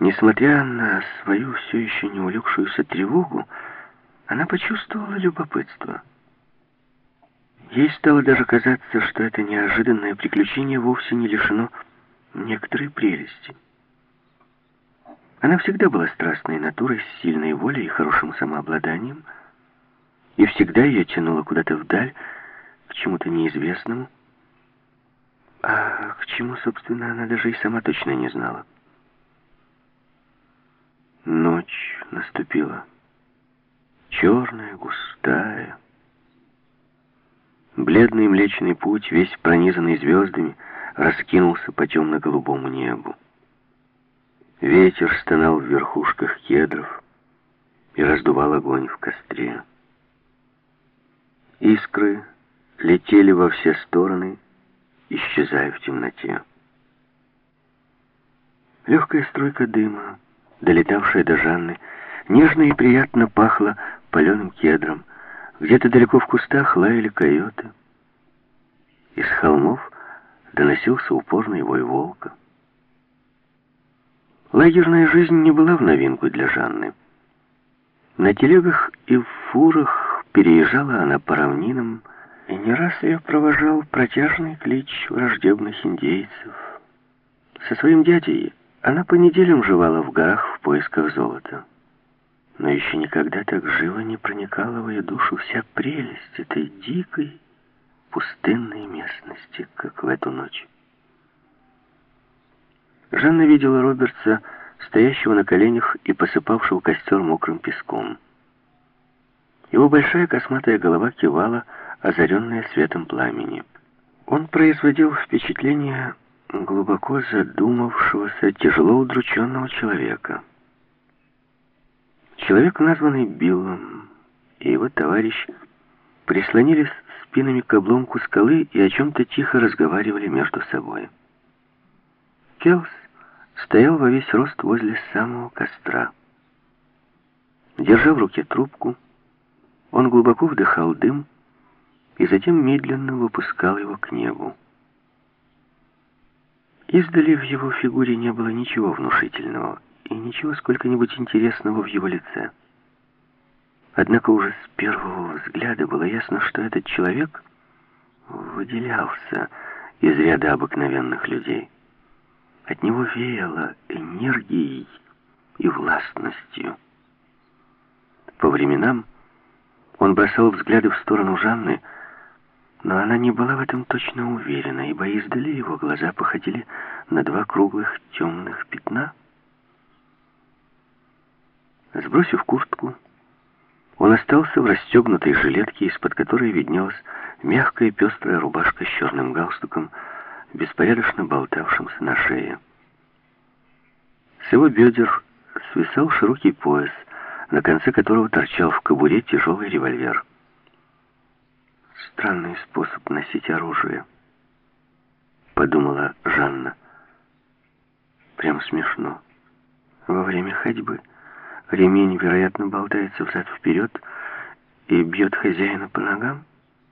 Несмотря на свою все еще не улегшуюся тревогу, она почувствовала любопытство. Ей стало даже казаться, что это неожиданное приключение вовсе не лишено некоторой прелести. Она всегда была страстной натурой, с сильной волей и хорошим самообладанием, и всегда ее тянуло куда-то вдаль, к чему-то неизвестному, а к чему, собственно, она даже и сама точно не знала. Ночь наступила. Черная, густая. Бледный Млечный Путь, весь пронизанный звездами, раскинулся по темно-голубому небу. Ветер стонал в верхушках кедров и раздувал огонь в костре. Искры летели во все стороны, исчезая в темноте. Легкая струйка дыма, долетавшая до Жанны, нежно и приятно пахла паленым кедром. Где-то далеко в кустах лаяли койоты. Из холмов доносился упорный вой волка. Лагерная жизнь не была в новинку для Жанны. На телегах и в фурах переезжала она по равнинам, и не раз ее провожал протяжный клич враждебных индейцев. Со своим дядей она по неделям жевала в горах в поисках золота. Но еще никогда так живо не проникала в ее душу вся прелесть этой дикой, пустынной местности, как в эту ночь. Жанна видела Робертса, стоящего на коленях и посыпавшего костер мокрым песком. Его большая косматая голова кивала, озаренная светом пламени. Он производил впечатление глубоко задумавшегося, тяжело удрученного человека. Человек, названный Биллом, и его товарищ прислонились спинами к обломку скалы и о чем-то тихо разговаривали между собой. Келс стоял во весь рост возле самого костра. Держа в руке трубку, он глубоко вдыхал дым и затем медленно выпускал его к небу. Издали в его фигуре не было ничего внушительного и ничего сколько-нибудь интересного в его лице. Однако уже с первого взгляда было ясно, что этот человек выделялся из ряда обыкновенных людей. От него веяло энергией и властностью. По временам он бросал взгляды в сторону Жанны, но она не была в этом точно уверена, ибо издали его глаза походили на два круглых темных пятна. Сбросив куртку, он остался в расстегнутой жилетке, из-под которой виднелась мягкая пестрая рубашка с черным галстуком, беспорядочно болтавшимся на шее. С его бедер свисал широкий пояс, на конце которого торчал в кобуре тяжелый револьвер. «Странный способ носить оружие», — подумала Жанна. «Прям смешно. Во время ходьбы ремень, вероятно, болтается взад-вперед и бьет хозяина по ногам.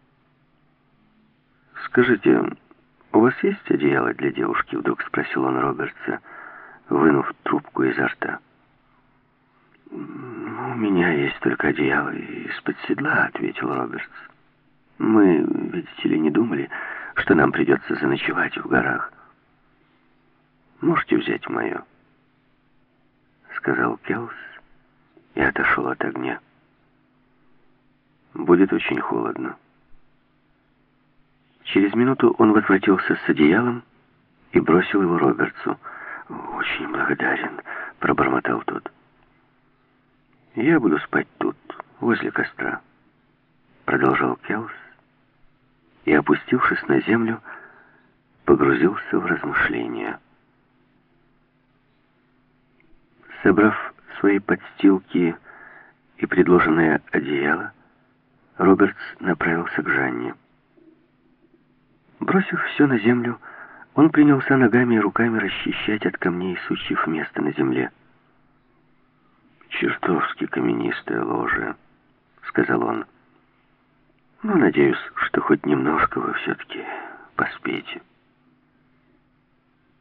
Скажите, у вас есть одеяло для девушки?» — вдруг спросил он Робертса, вынув трубку изо рта. «У меня есть только одеяло из-под седла», — ответил Робертс. «Мы, видите ли, не думали, что нам придется заночевать в горах. Можете взять мое», — сказал Келс и отошел от огня. «Будет очень холодно». Через минуту он возвратился с одеялом и бросил его Робертсу. «Очень благодарен», — пробормотал тот. «Я буду спать тут, возле костра», — продолжал Келс, и, опустившись на землю, погрузился в размышления. Собрав свои подстилки и предложенное одеяло, Робертс направился к Жанне. Бросив все на землю, он принялся ногами и руками расчищать от камней и сучьев место на земле. «Чертовски каменистое ложе», — сказал он. «Но надеюсь, что хоть немножко вы все-таки поспеете».